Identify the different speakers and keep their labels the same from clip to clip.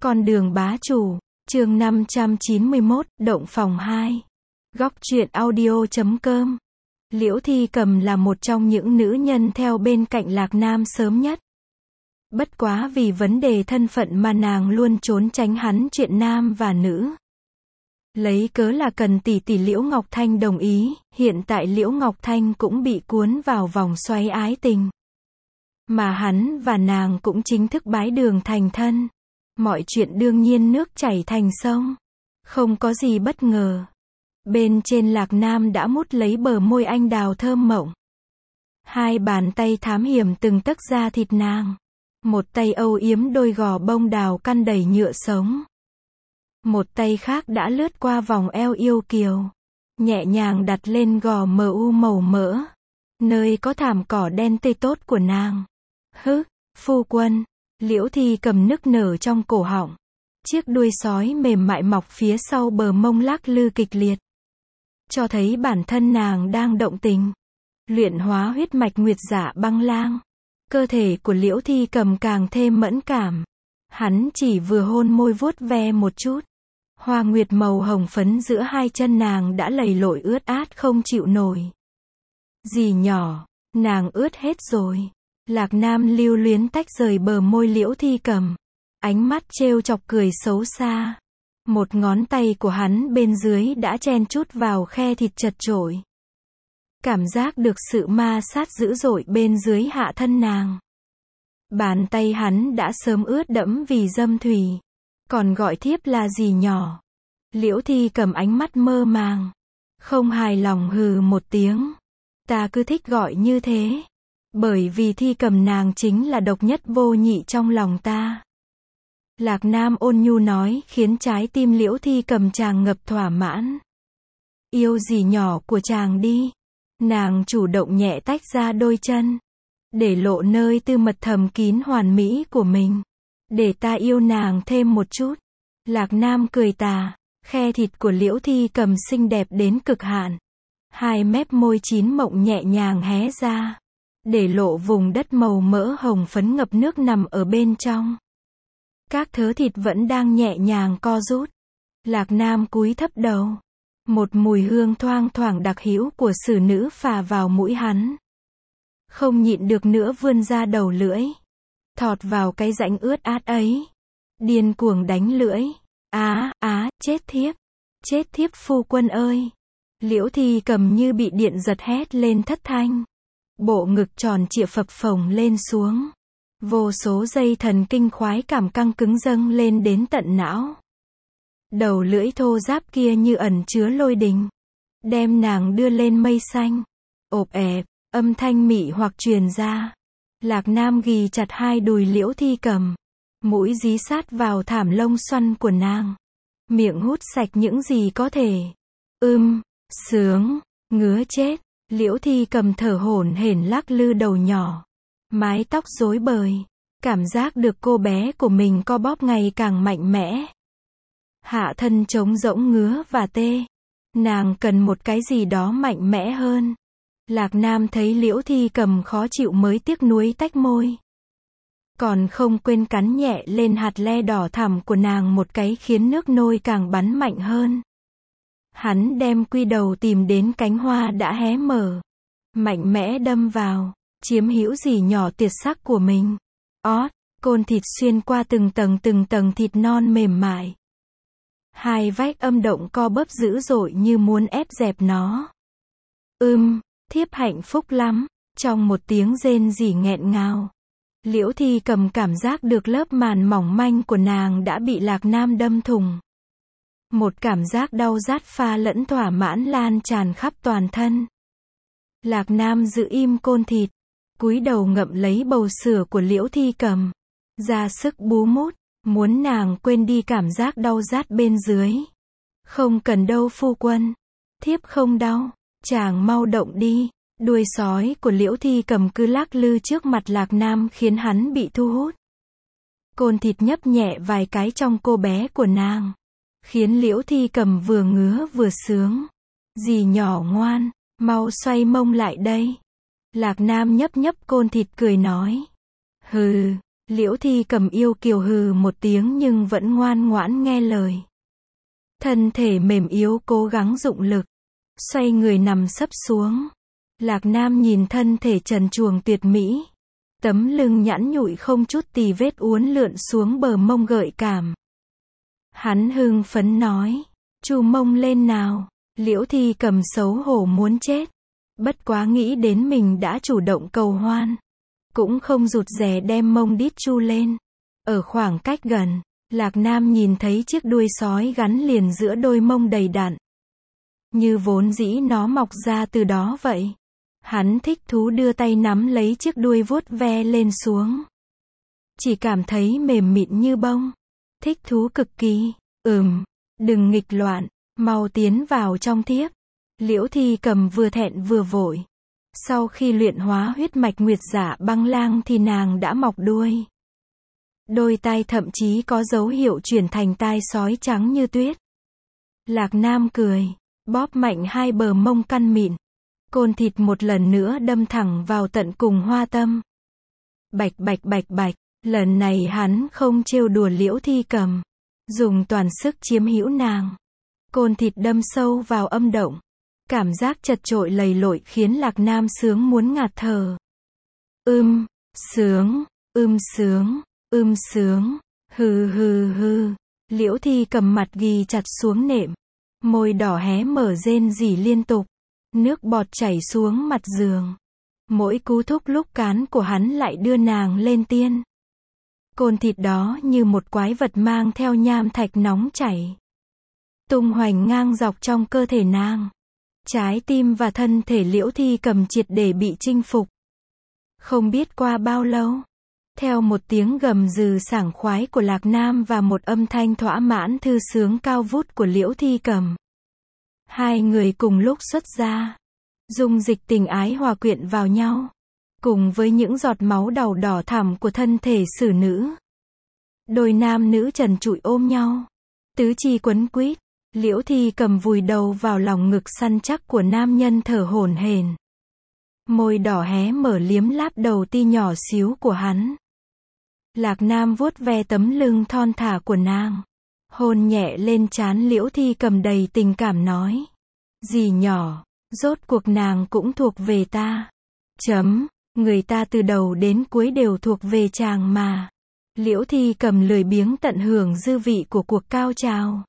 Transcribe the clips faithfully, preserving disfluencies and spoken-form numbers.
Speaker 1: Con đường bá chủ, chương năm trăm chín mươi mốt, động phòng hai. Góc truyện audio chấm com. Liễu Thi Cầm là một trong những nữ nhân theo bên cạnh Lạc Nam sớm nhất. Bất quá vì vấn đề thân phận mà nàng luôn trốn tránh hắn chuyện nam và nữ. Lấy cớ là cần tỷ tỷ Liễu Ngọc Thanh đồng ý, hiện tại Liễu Ngọc Thanh cũng bị cuốn vào vòng xoáy ái tình. Mà hắn và nàng cũng chính thức bái đường thành thân. Mọi chuyện đương nhiên nước chảy thành sông. Không có gì bất ngờ. Bên trên Lạc Nam đã mút lấy bờ môi anh đào thơm mộng. Hai bàn tay thám hiểm từng tấc da thịt nàng. Một tay âu yếm đôi gò bông đào căn đầy nhựa sống. Một tay khác đã lướt qua vòng eo yêu kiều. Nhẹ nhàng đặt lên gò mờ u màu mỡ. Nơi có thảm cỏ đen tươi tốt của nàng. Hứ, phu quân. Liễu Thi Cầm nức nở trong cổ họng. Chiếc đuôi sói mềm mại mọc phía sau bờ mông lắc lư kịch liệt. Cho thấy bản thân nàng đang động tình. Luyện hóa huyết mạch nguyệt dạ băng lang. Cơ thể của Liễu Thi Cầm càng thêm mẫn cảm. Hắn chỉ vừa hôn môi vuốt ve một chút. Hoa nguyệt màu hồng phấn giữa hai chân nàng đã lầy lội ướt át không chịu nổi. Dì nhỏ, nàng ướt hết rồi. Lạc Nam lưu luyến tách rời bờ môi Liễu Thi Cầm. Ánh mắt trêu chọc cười xấu xa. Một ngón tay của hắn bên dưới đã chen chút vào khe thịt chật chội. Cảm giác được sự ma sát dữ dội bên dưới hạ thân nàng. Bàn tay hắn đã sớm ướt đẫm vì dâm thủy. Còn gọi thiếp là gì nhỏ. Liễu Thi Cầm ánh mắt mơ màng. Không hài lòng hừ một tiếng. Ta cứ thích gọi như thế. Bởi vì Thi Cầm nàng chính là độc nhất vô nhị trong lòng ta. Lạc Nam ôn nhu nói khiến trái tim Liễu Thi Cầm tràn ngập thỏa mãn. Yêu gì nhỏ của chàng đi. Nàng chủ động nhẹ tách ra đôi chân. Để lộ nơi tư mật thầm kín hoàn mỹ của mình. Để ta yêu nàng thêm một chút. Lạc Nam cười tà. Khe thịt của Liễu Thi Cầm xinh đẹp đến cực hạn. Hai mép môi chín mộng nhẹ nhàng hé ra. Để lộ vùng đất màu mỡ hồng phấn ngập nước nằm ở bên trong. Các thớ thịt vẫn đang nhẹ nhàng co rút. Lạc Nam cúi thấp đầu. Một mùi hương thoang thoảng đặc hữu của xử nữ phả vào mũi hắn. Không nhịn được nữa vươn ra đầu lưỡi. Thọt vào cái rãnh ướt át ấy. Điên cuồng đánh lưỡi. Á, á, chết thiếp. Chết thiếp phu quân ơi. Liễu Thi Cầm như bị điện giật hét lên thất thanh. Bộ ngực tròn trịa phập phồng lên xuống. Vô số dây thần kinh khoái cảm căng cứng dâng lên đến tận não. Đầu lưỡi thô ráp kia như ẩn chứa lôi đình. Đem nàng đưa lên mây xanh. Ộp ẹp, âm thanh mị hoặc truyền ra. Lạc Nam ghì chặt hai đùi Liễu Thi Cầm. Mũi dí sát vào thảm lông xoăn của nàng. Miệng hút sạch những gì có thể. Ưm, sướng, ngứa chết. Liễu Thi Cầm thở hổn hển lắc lư đầu nhỏ. Mái tóc rối bời. Cảm giác được cô bé của mình co bóp ngày càng mạnh mẽ. Hạ thân trống rỗng ngứa và tê. Nàng cần một cái gì đó mạnh mẽ hơn. Lạc Nam thấy Liễu Thi Cầm khó chịu mới tiếc nuối tách môi. Còn không quên cắn nhẹ lên hạt le đỏ thẳm của nàng một cái khiến nước nôi càng bắn mạnh hơn. Hắn đem quy đầu tìm đến cánh hoa đã hé mở. Mạnh mẽ đâm vào. Chiếm hữu gì nhỏ tuyệt sắc của mình. Ót, côn thịt xuyên qua từng tầng từng tầng thịt non mềm mại. Hai vách âm động co bóp dữ dội như muốn ép dẹp nó. Ưm, thiếp hạnh phúc lắm. Trong một tiếng rên rỉ nghẹn ngào. Liễu Thi Cầm cảm giác được lớp màn mỏng manh của nàng đã bị Lạc Nam đâm thủng. Một cảm giác đau rát pha lẫn thỏa mãn lan tràn khắp toàn thân. Lạc Nam giữ im côn thịt. Cúi đầu ngậm lấy bầu sữa của Liễu Thi Cầm. Ra sức bú mút. Muốn nàng quên đi cảm giác đau rát bên dưới. Không cần đâu phu quân. Thiếp không đau. Chàng mau động đi. Đuôi sói của Liễu Thi Cầm cứ lắc lư trước mặt Lạc Nam khiến hắn bị thu hút. Côn thịt nhấp nhẹ vài cái trong cô bé của nàng. Khiến Liễu Thi Cầm vừa ngứa vừa sướng. Dì nhỏ ngoan, mau xoay mông lại đây. Lạc Nam nhấp nhấp côn thịt cười nói. Hừ, Liễu Thi Cầm yêu kiều hừ một tiếng nhưng vẫn ngoan ngoãn nghe lời. Thân thể mềm yếu cố gắng dụng lực, xoay người nằm sấp xuống. Lạc Nam nhìn thân thể trần truồng tuyệt mỹ, tấm lưng nhẵn nhụi không chút tì vết uốn lượn xuống bờ mông gợi cảm. Hắn hưng phấn nói, chu mông lên nào. Liễu Thi Cầm xấu hổ muốn chết, bất quá nghĩ đến mình đã chủ động cầu hoan, cũng không rụt rè đem mông đít chu lên. Ở khoảng cách gần, Lạc Nam nhìn thấy chiếc đuôi sói gắn liền giữa đôi mông đầy đặn, như vốn dĩ nó mọc ra từ đó vậy. Hắn thích thú đưa tay nắm lấy chiếc đuôi vuốt ve lên xuống, chỉ cảm thấy mềm mịn như bông, thích thú cực kỳ. Ừm, đừng nghịch loạn, mau tiến vào trong thiếp. Liễu Thi Cầm vừa thẹn vừa vội. Sau khi luyện hóa huyết mạch nguyệt giả băng lang thì nàng đã mọc đuôi. Đôi tai thậm chí có dấu hiệu chuyển thành tai sói trắng như tuyết. Lạc Nam cười, bóp mạnh hai bờ mông căn mịn. Côn thịt một lần nữa đâm thẳng vào tận cùng hoa tâm. Bạch bạch bạch bạch, lần này hắn không trêu đùa Liễu Thi Cầm, dùng toàn sức chiếm hữu nàng. Côn thịt đâm sâu vào âm động, cảm giác chật chội lầy lội khiến Lạc Nam sướng muốn ngạt thở. Ưm, sướng, ưm sướng, ưm sướng, hừ hừ hừ. Liễu Thi Cầm mặt ghi chặt xuống nệm, môi đỏ hé mở rên rỉ liên tục, nước bọt chảy xuống mặt giường. Mỗi cú thúc lúc cán của hắn lại đưa nàng lên tiên. Côn thịt đó như một quái vật mang theo nham thạch nóng chảy, tung hoành ngang dọc trong cơ thể nàng. Trái tim và thân thể Liễu Thi Cầm triệt để bị chinh phục. Không biết qua bao lâu, theo một tiếng gầm gừ sảng khoái của Lạc Nam và một âm thanh thỏa mãn thư sướng cao vút của Liễu Thi Cầm, hai người cùng lúc xuất ra, dung dịch tình ái hòa quyện vào nhau, cùng với những giọt máu đào đỏ thẳm của thân thể xử nữ. Đôi nam nữ trần trụi ôm nhau, tứ chi quấn quýt. Liễu Thi Cầm vùi đầu vào lòng ngực săn chắc của nam nhân thở hổn hển, môi đỏ hé mở liếm láp đầu ti nhỏ xíu của hắn. Lạc Nam vuốt ve tấm lưng thon thả của nàng, hôn nhẹ lên trán Liễu Thi Cầm đầy tình cảm nói, dì nhỏ, rốt cuộc nàng cũng thuộc về ta. Chấm, người ta từ đầu đến cuối đều thuộc về chàng mà. Liễu Thi Cầm lười biếng tận hưởng dư vị của cuộc cao trào.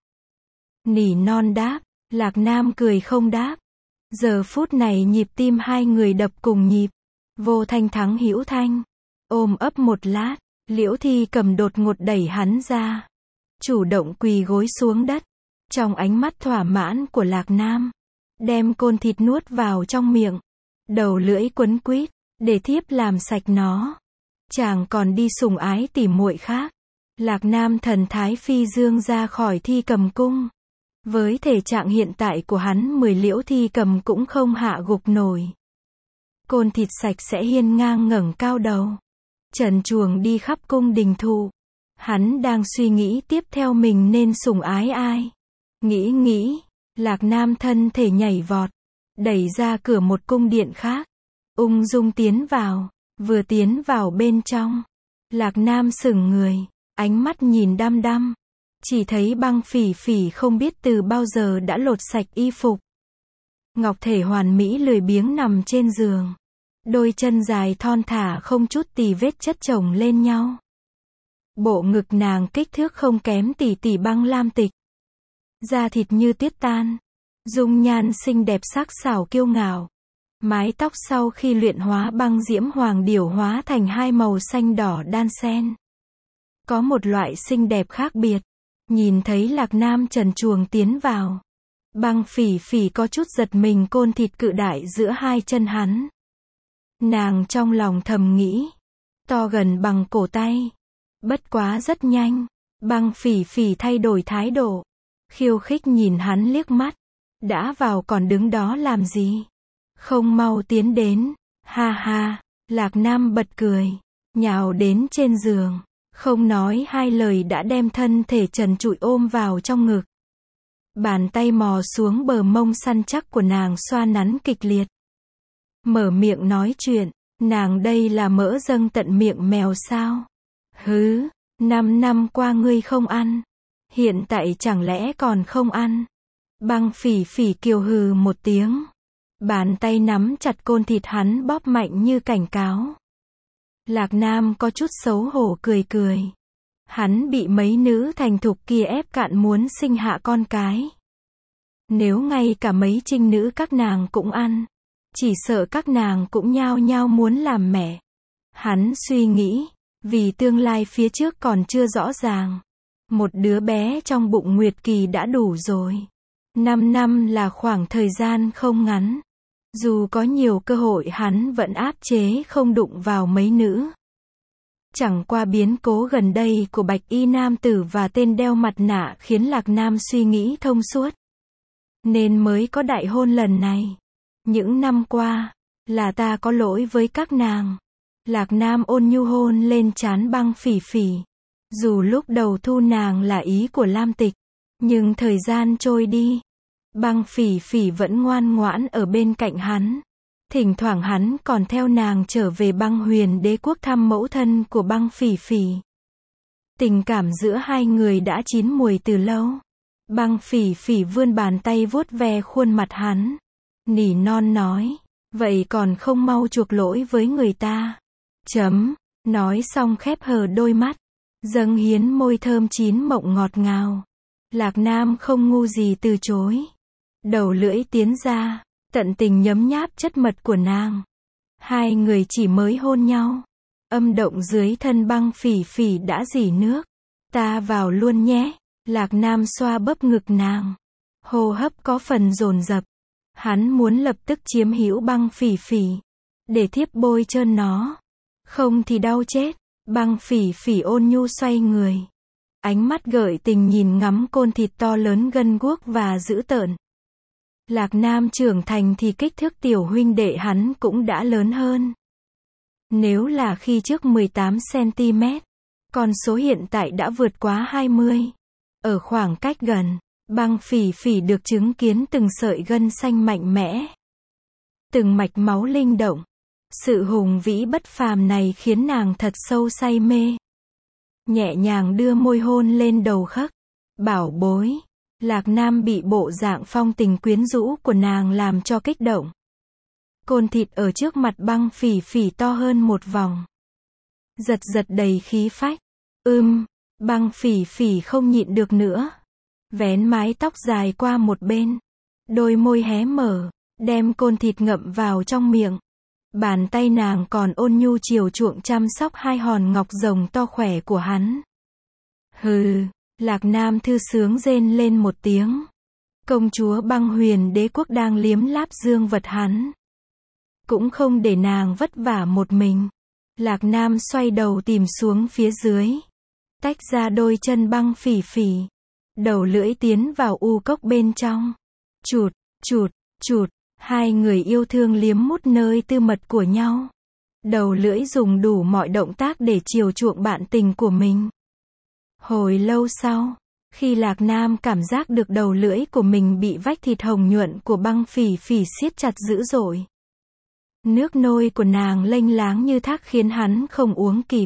Speaker 1: Nỉ non đáp, Lạc Nam cười không đáp. Giờ phút này nhịp tim hai người đập cùng nhịp, vô thanh thắng hữu thanh. Ôm ấp một lát, Liễu Thi Cầm đột ngột đẩy hắn ra, chủ động quỳ gối xuống đất. Trong ánh mắt thỏa mãn của Lạc Nam, đem côn thịt nuốt vào trong miệng, đầu lưỡi quấn quýt, để thiếp làm sạch nó. Chàng còn đi sủng ái tỉ muội khác. Lạc Nam thần thái phi dương ra khỏi Thi Cầm cung. Với thể trạng hiện tại của hắn, mười Liễu Thi Cầm cũng không hạ gục nổi. Côn thịt sạch sẽ hiên ngang ngẩng cao đầu, trần truồng đi khắp cung đình thụ. Hắn đang suy nghĩ tiếp theo mình nên sủng ái ai. Nghĩ nghĩ, Lạc Nam thân thể nhảy vọt, đẩy ra cửa một cung điện khác, ung dung tiến vào. Vừa tiến vào bên trong, Lạc Nam sững người, ánh mắt nhìn đăm đăm. Chỉ thấy Băng Phỉ Phỉ không biết từ bao giờ đã lột sạch y phục. Ngọc thể hoàn mỹ lười biếng nằm trên giường. Đôi chân dài thon thả không chút tì vết chất chồng lên nhau. Bộ ngực nàng kích thước không kém tỷ tỷ Băng Lam Tịch. Da thịt như tuyết tan. Dung nhan xinh đẹp sắc sảo kiêu ngạo. Mái tóc sau khi luyện hóa băng diễm hoàng điểu hóa thành hai màu xanh đỏ đan xen. Có một loại xinh đẹp khác biệt. Nhìn thấy Lạc Nam trần truồng tiến vào, Băng Phỉ Phỉ có chút giật mình côn thịt cự đại giữa hai chân hắn. Nàng trong lòng thầm nghĩ, to gần bằng cổ tay. Bất quá rất nhanh, Băng Phỉ Phỉ thay đổi thái độ, khiêu khích nhìn hắn liếc mắt. Đã vào còn đứng đó làm gì? Không mau tiến đến. Ha ha, Lạc Nam bật cười, nhào đến trên giường. Không nói hai lời đã đem thân thể trần trụi ôm vào trong ngực. Bàn tay mò xuống bờ mông săn chắc của nàng xoa nắn kịch liệt. Mở miệng nói chuyện, nàng đây là mỡ dâng tận miệng mèo sao? Hứ, năm năm qua ngươi không ăn. Hiện tại chẳng lẽ còn không ăn? Băng Phỉ Phỉ kiều hừ một tiếng. Bàn tay nắm chặt côn thịt hắn bóp mạnh như cảnh cáo. Lạc Nam có chút xấu hổ cười cười. Hắn bị mấy nữ thành thục kia ép cạn muốn sinh hạ con cái. Nếu ngay cả mấy trinh nữ các nàng cũng ăn, chỉ sợ các nàng cũng nhao nhao muốn làm mẹ. Hắn suy nghĩ, vì tương lai phía trước còn chưa rõ ràng. Một đứa bé trong bụng Nguyệt Kỳ đã đủ rồi. Năm năm là khoảng thời gian không ngắn. Dù có nhiều cơ hội hắn vẫn áp chế không đụng vào mấy nữ. Chẳng qua biến cố gần đây của bạch y nam tử và tên đeo mặt nạ khiến Lạc Nam suy nghĩ thông suốt. Nên mới có đại hôn lần này. Những năm qua, là ta có lỗi với các nàng. Lạc Nam ôn nhu hôn lên trán Băng Phỉ Phỉ. Dù lúc đầu thu nàng là ý của Lam Tịch, nhưng thời gian trôi đi, Băng Phỉ Phỉ vẫn ngoan ngoãn ở bên cạnh hắn. Thỉnh thoảng hắn còn theo nàng trở về Băng Huyền Đế quốc thăm mẫu thân của Băng Phỉ Phỉ. Tình cảm giữa hai người đã chín mùi từ lâu. Băng Phỉ Phỉ vươn bàn tay vuốt ve khuôn mặt hắn. Nỉ non nói, vậy còn không mau chuộc lỗi với người ta. Chấm, nói xong khép hờ đôi mắt, dâng hiến môi thơm chín mộng ngọt ngào. Lạc Nam không ngu gì từ chối. Đầu lưỡi tiến ra, tận tình nhấm nháp chất mật của nàng. Hai người chỉ mới hôn nhau. Âm động dưới thân Băng Phỉ Phỉ đã rỉ nước. Ta vào luôn nhé. Lạc Nam xoa bấp ngực nàng. Hô hấp có phần dồn dập. Hắn muốn lập tức chiếm hữu Băng Phỉ Phỉ. Để thiếp bôi trơn nó. Không thì đau chết. Băng Phỉ Phỉ ôn nhu xoay người. Ánh mắt gợi tình nhìn ngắm côn thịt to lớn gân guốc và dữ tợn. Lạc Nam trưởng thành thì kích thước tiểu huynh đệ hắn cũng đã lớn hơn. Nếu là khi trước mười tám xăng ti mét, con số hiện tại đã vượt quá hai mươi. Ở khoảng cách gần, Băng Phỉ Phỉ được chứng kiến từng sợi gân xanh mạnh mẽ. Từng mạch máu linh động. Sự hùng vĩ bất phàm này khiến nàng thật sâu say mê. Nhẹ nhàng đưa môi hôn lên đầu khấc. Bảo bối. Lạc Nam bị bộ dạng phong tình quyến rũ của nàng làm cho kích động. Côn thịt ở trước mặt Băng Phỉ Phỉ to hơn một vòng. Giật giật đầy khí phách. Ưm, Băng Phỉ Phỉ không nhịn được nữa. Vén mái tóc dài qua một bên. Đôi môi hé mở, đem côn thịt ngậm vào trong miệng. Bàn tay nàng còn ôn nhu chiều chuộng chăm sóc hai hòn ngọc rồng to khỏe của hắn. Hừ, Lạc Nam thư sướng rên lên một tiếng. Công chúa Băng Huyền Đế quốc đang liếm láp dương vật hắn. Cũng không để nàng vất vả một mình. Lạc Nam xoay đầu tìm xuống phía dưới. Tách ra đôi chân Băng Phỉ Phỉ. Đầu lưỡi tiến vào u cốc bên trong. Chụt, chụt, chụt. Hai người yêu thương liếm mút nơi tư mật của nhau. Đầu lưỡi dùng đủ mọi động tác để chiều chuộng bạn tình của mình. Hồi lâu sau, khi Lạc Nam cảm giác được đầu lưỡi của mình bị vách thịt hồng nhuận của Băng Phỉ Phỉ siết chặt dữ dội. Nước nôi của nàng lênh láng như thác khiến hắn không uống kịp.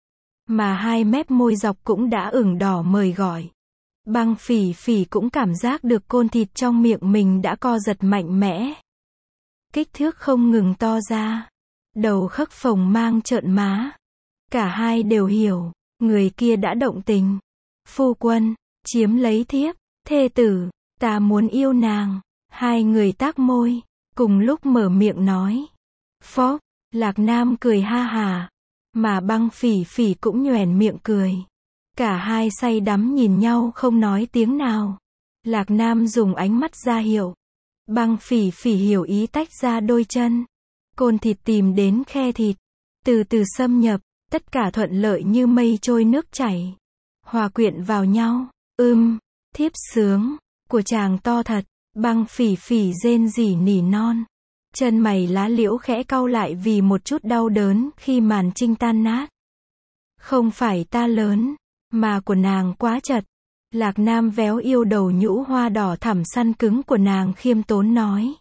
Speaker 1: Mà hai mép môi dọc cũng đã ửng đỏ mời gọi. Băng Phỉ Phỉ cũng cảm giác được côn thịt trong miệng mình đã co giật mạnh mẽ. Kích thước không ngừng to ra. Đầu khấc phồng mang trợn má. Cả hai đều hiểu, người kia đã động tình. Phu quân, chiếm lấy thiếp, thê tử, ta muốn yêu nàng. Hai người tác môi, cùng lúc mở miệng nói. Phó, Lạc Nam cười ha hà. Mà Băng Phỉ Phỉ cũng nhoẻn miệng cười. Cả hai say đắm nhìn nhau không nói tiếng nào. Lạc Nam dùng ánh mắt ra hiệu. Băng Phỉ Phỉ hiểu ý tách ra đôi chân. Côn thịt tìm đến khe thịt. Từ từ xâm nhập, tất cả thuận lợi như mây trôi nước chảy. Hòa quyện vào nhau. Ưm, thiếp sướng, của chàng to thật. Băng Phỉ Phỉ rên rỉ nỉ non. Chân mày lá liễu khẽ cau lại vì một chút đau đớn khi màn trinh tan nát. Không phải ta lớn, mà của nàng quá chật. Lạc Nam véo yêu đầu nhũ hoa đỏ thẳm săn cứng của nàng khiêm tốn nói.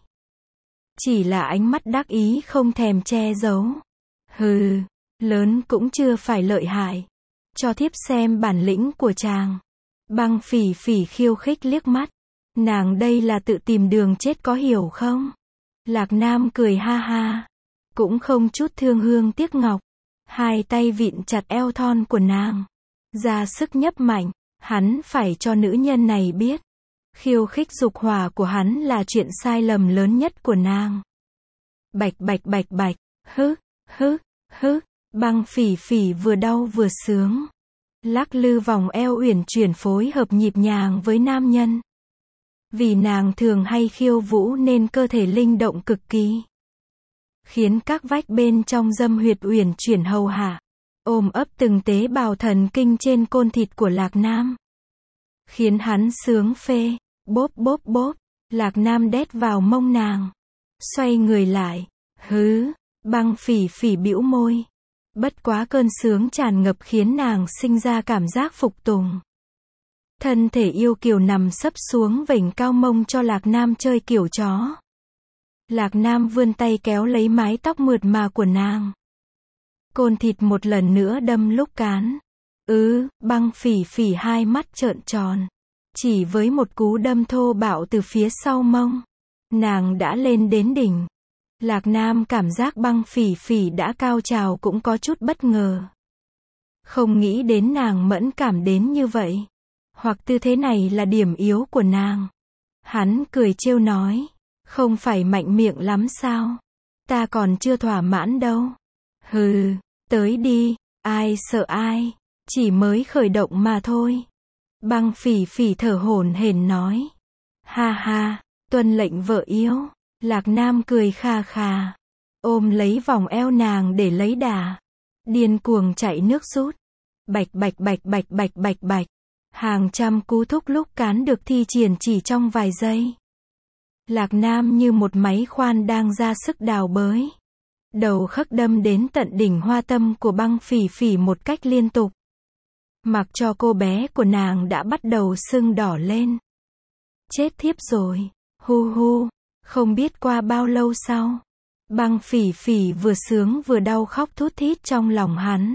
Speaker 1: Chỉ là ánh mắt đắc ý không thèm che giấu. Hừ, lớn cũng chưa phải lợi hại. cho thiếp xem bản lĩnh của chàng. Băng Phỉ Phỉ khiêu khích liếc mắt. Nàng đây là tự tìm đường chết có hiểu không? Lạc Nam cười ha ha. Cũng không chút thương hương tiếc ngọc. Hai tay vịn chặt eo thon của nàng. Ra sức nhấp mạnh. Hắn phải cho nữ nhân này biết. Khiêu khích dục hỏa của hắn là chuyện sai lầm lớn nhất của nàng. Bạch bạch bạch bạch. Hứ, hứ, hứ. Băng Phỉ Phỉ vừa đau vừa sướng. Lắc lư vòng eo uyển chuyển phối hợp nhịp nhàng với nam nhân. Vì nàng thường hay khiêu vũ nên cơ thể linh động cực kỳ. Khiến các vách bên trong dâm huyệt uyển chuyển hầu hạ. Ôm ấp từng tế bào thần kinh trên côn thịt của Lạc Nam. Khiến hắn sướng phê. Bốp bốp bốp. Lạc Nam đét vào mông nàng. Xoay người lại. Hứ. Băng Phỉ Phỉ bĩu môi. Bất quá cơn sướng tràn ngập khiến nàng sinh ra cảm giác phục tùng. Thân thể yêu kiều nằm sấp xuống vểnh cao mông cho Lạc Nam chơi kiểu chó. Lạc Nam vươn tay kéo lấy mái tóc mượt mà của nàng. Côn thịt một lần nữa đâm lúc cán. Ừ, Băng Phỉ Phỉ hai mắt trợn tròn. Chỉ với một cú đâm thô bạo từ phía sau mông. Nàng đã lên đến đỉnh. Lạc Nam cảm giác Băng Phỉ Phỉ đã cao trào cũng có chút bất ngờ. Không nghĩ đến nàng mẫn cảm đến như vậy. Hoặc tư thế này là điểm yếu của nàng. Hắn cười trêu nói. Không phải mạnh miệng lắm sao? Ta còn chưa thỏa mãn đâu. Hừ, tới đi, ai sợ ai, chỉ mới khởi động mà thôi. Băng Phỉ Phỉ thở hổn hển nói. Ha ha, tuân lệnh vợ yêu. Lạc Nam cười kha kha. Ôm lấy vòng eo nàng để lấy đà. Điên cuồng chạy nước rút. Bạch bạch bạch bạch bạch bạch bạch. Hàng trăm cú thúc lúc cán được thi triển chỉ trong vài giây. Lạc Nam như một máy khoan đang ra sức đào bới. Đầu khắc đâm đến tận đỉnh hoa tâm của Băng Phỉ Phỉ một cách liên tục. Mặc cho cô bé của nàng đã bắt đầu sưng đỏ lên. Chết thiếp rồi. Hu hu. Không biết qua bao lâu sau. Băng Phỉ Phỉ vừa sướng vừa đau khóc thút thít trong lòng hắn.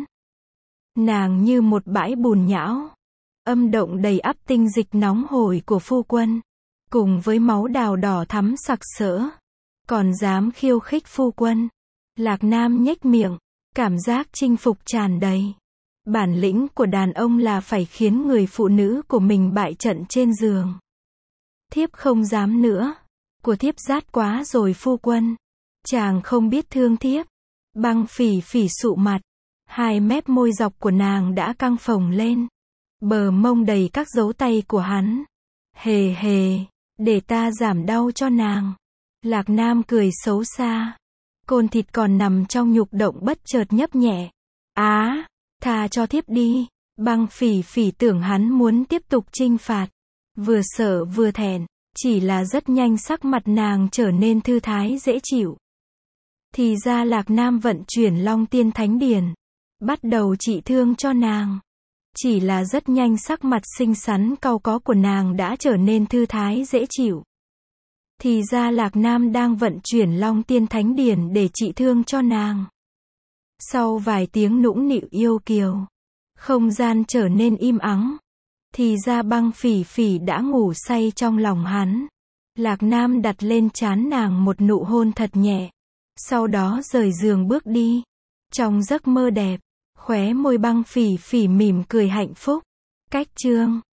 Speaker 1: Nàng như một bãi bùn nhão. Âm động đầy ắp tinh dịch nóng hổi của phu quân. Cùng với máu đào đỏ thắm sặc sỡ. Còn dám khiêu khích phu quân. Lạc Nam nhếch miệng. Cảm giác chinh phục tràn đầy. Bản lĩnh của đàn ông là phải khiến người phụ nữ của mình bại trận trên giường. Thiếp không dám nữa. Của thiếp rát quá rồi phu quân. Chàng không biết thương thiếp. Băng Phỉ Phỉ sụ mặt. Hai mép môi dọc của nàng đã căng phồng lên. Bờ mông đầy các dấu tay của hắn. Hề hề, để ta giảm đau cho nàng. Lạc Nam cười xấu xa. Côn thịt còn nằm trong nhục động bất chợt nhấp nhẹ. Á, tha cho thiếp đi. Băng Phỉ Phỉ tưởng hắn muốn tiếp tục chinh phạt. Vừa sợ vừa thẹn. Chỉ là rất nhanh sắc mặt nàng trở nên thư thái dễ chịu. Thì ra Lạc Nam vận chuyển Long Tiên Thánh Điển. Bắt đầu trị thương cho nàng. Chỉ là rất nhanh sắc mặt xinh xắn cau có của nàng đã trở nên thư thái dễ chịu. Thì ra Lạc Nam đang vận chuyển Long Tiên Thánh Điển để trị thương cho nàng. Sau vài tiếng nũng nịu yêu kiều. Không gian trở nên im ắng. Thì ra Băng Phỉ Phỉ đã ngủ say trong lòng hắn. Lạc Nam đặt lên trán nàng một nụ hôn thật nhẹ. Sau đó rời giường bước đi. Trong giấc mơ đẹp, khóe môi Băng Phỉ Phỉ mỉm cười hạnh phúc. Cách chương